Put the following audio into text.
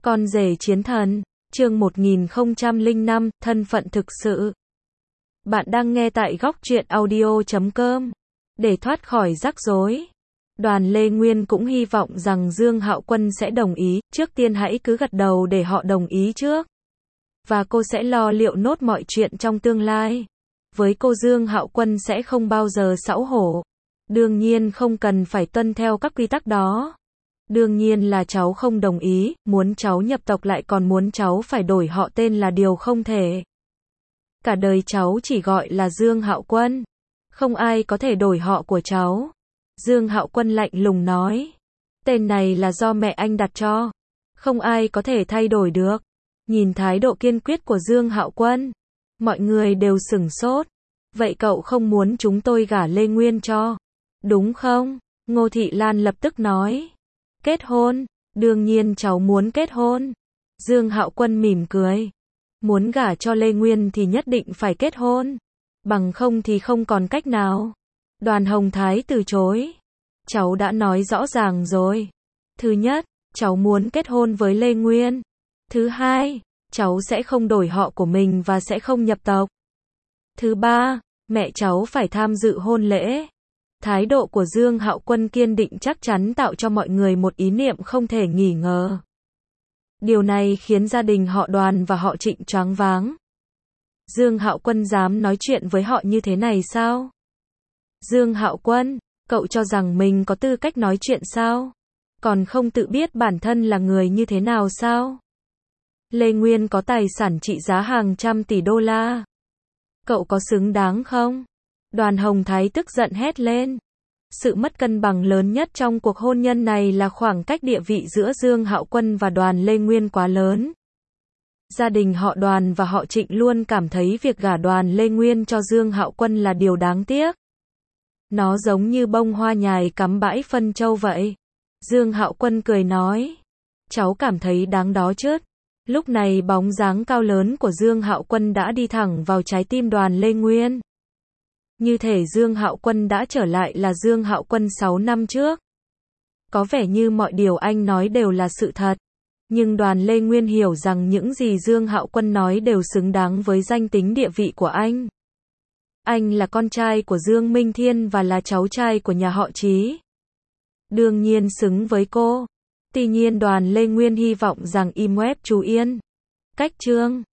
Con rể chiến thần, chương 1005, thân phận thực sự. Bạn đang nghe tại góc truyện audio.com. Để thoát khỏi rắc rối, Đoàn Lê Nguyên cũng hy vọng rằng Dương Hạo Quân sẽ đồng ý, trước tiên hãy cứ gật đầu để họ đồng ý trước. Và cô sẽ lo liệu nốt mọi chuyện trong tương lai. Với cô Dương Hạo Quân sẽ không bao giờ xấu hổ. Đương nhiên không cần phải tuân theo các quy tắc đó. Đương nhiên là cháu không đồng ý, muốn cháu nhập tộc lại còn muốn cháu phải đổi họ tên là điều không thể. Cả đời cháu chỉ gọi là Dương Hạo Quân. Không ai có thể đổi họ của cháu. Dương Hạo Quân lạnh lùng nói. Tên này là do mẹ anh đặt cho. Không ai có thể thay đổi được. Nhìn thái độ kiên quyết của Dương Hạo Quân, mọi người đều sửng sốt. Vậy cậu không muốn chúng tôi gả Lê Nguyên cho, đúng không? Ngô Thị Lan lập tức nói. Kết hôn, đương nhiên cháu muốn kết hôn. Dương Hạo Quân mỉm cười. Muốn gả cho Lê Nguyên thì nhất định phải kết hôn. Bằng không thì không còn cách nào. Đoàn Hồng Thái từ chối. Cháu đã nói rõ ràng rồi. Thứ nhất, cháu muốn kết hôn với Lê Nguyên. Thứ hai, cháu sẽ không đổi họ của mình và sẽ không nhập tộc. Thứ ba, mẹ cháu phải tham dự hôn lễ. Thái độ của Dương Hạo Quân kiên định chắc chắn tạo cho mọi người một ý niệm không thể nghi ngờ. Điều này khiến gia đình họ Đoàn và họ Trịnh choáng váng. Dương Hạo Quân dám nói chuyện với họ như thế này sao? Dương Hạo Quân, cậu cho rằng mình có tư cách nói chuyện sao? Còn không tự biết bản thân là người như thế nào sao? Lê Nguyên có tài sản trị giá hàng trăm tỷ đô la. Cậu có xứng đáng không? Đoàn Hồng Thái tức giận hét lên. Sự mất cân bằng lớn nhất trong cuộc hôn nhân này là khoảng cách địa vị giữa Dương Hạo Quân và Đoàn Lê Nguyên quá lớn. Gia đình họ Đoàn và họ Trịnh luôn cảm thấy việc gả Đoàn Lê Nguyên cho Dương Hạo Quân là điều đáng tiếc. Nó giống như bông hoa nhài cắm bãi phân châu vậy. Dương Hạo Quân cười nói. Cháu cảm thấy đáng đó chứ. Lúc này bóng dáng cao lớn của Dương Hạo Quân đã đi thẳng vào trái tim Đoàn Lê Nguyên. Như thể Dương Hạo Quân đã trở lại là Dương Hạo Quân 6 năm trước. Có vẻ như mọi điều anh nói đều là sự thật. Nhưng Đoàn Lê Nguyên hiểu rằng những gì Dương Hạo Quân nói đều xứng đáng với danh tính địa vị của anh. Anh là con trai của Dương Minh Thiên và là cháu trai của nhà họ Trí. Đương nhiên xứng với cô. Tuy nhiên Đoàn Lê Nguyên hy vọng rằng im web chú Yên. Cách chương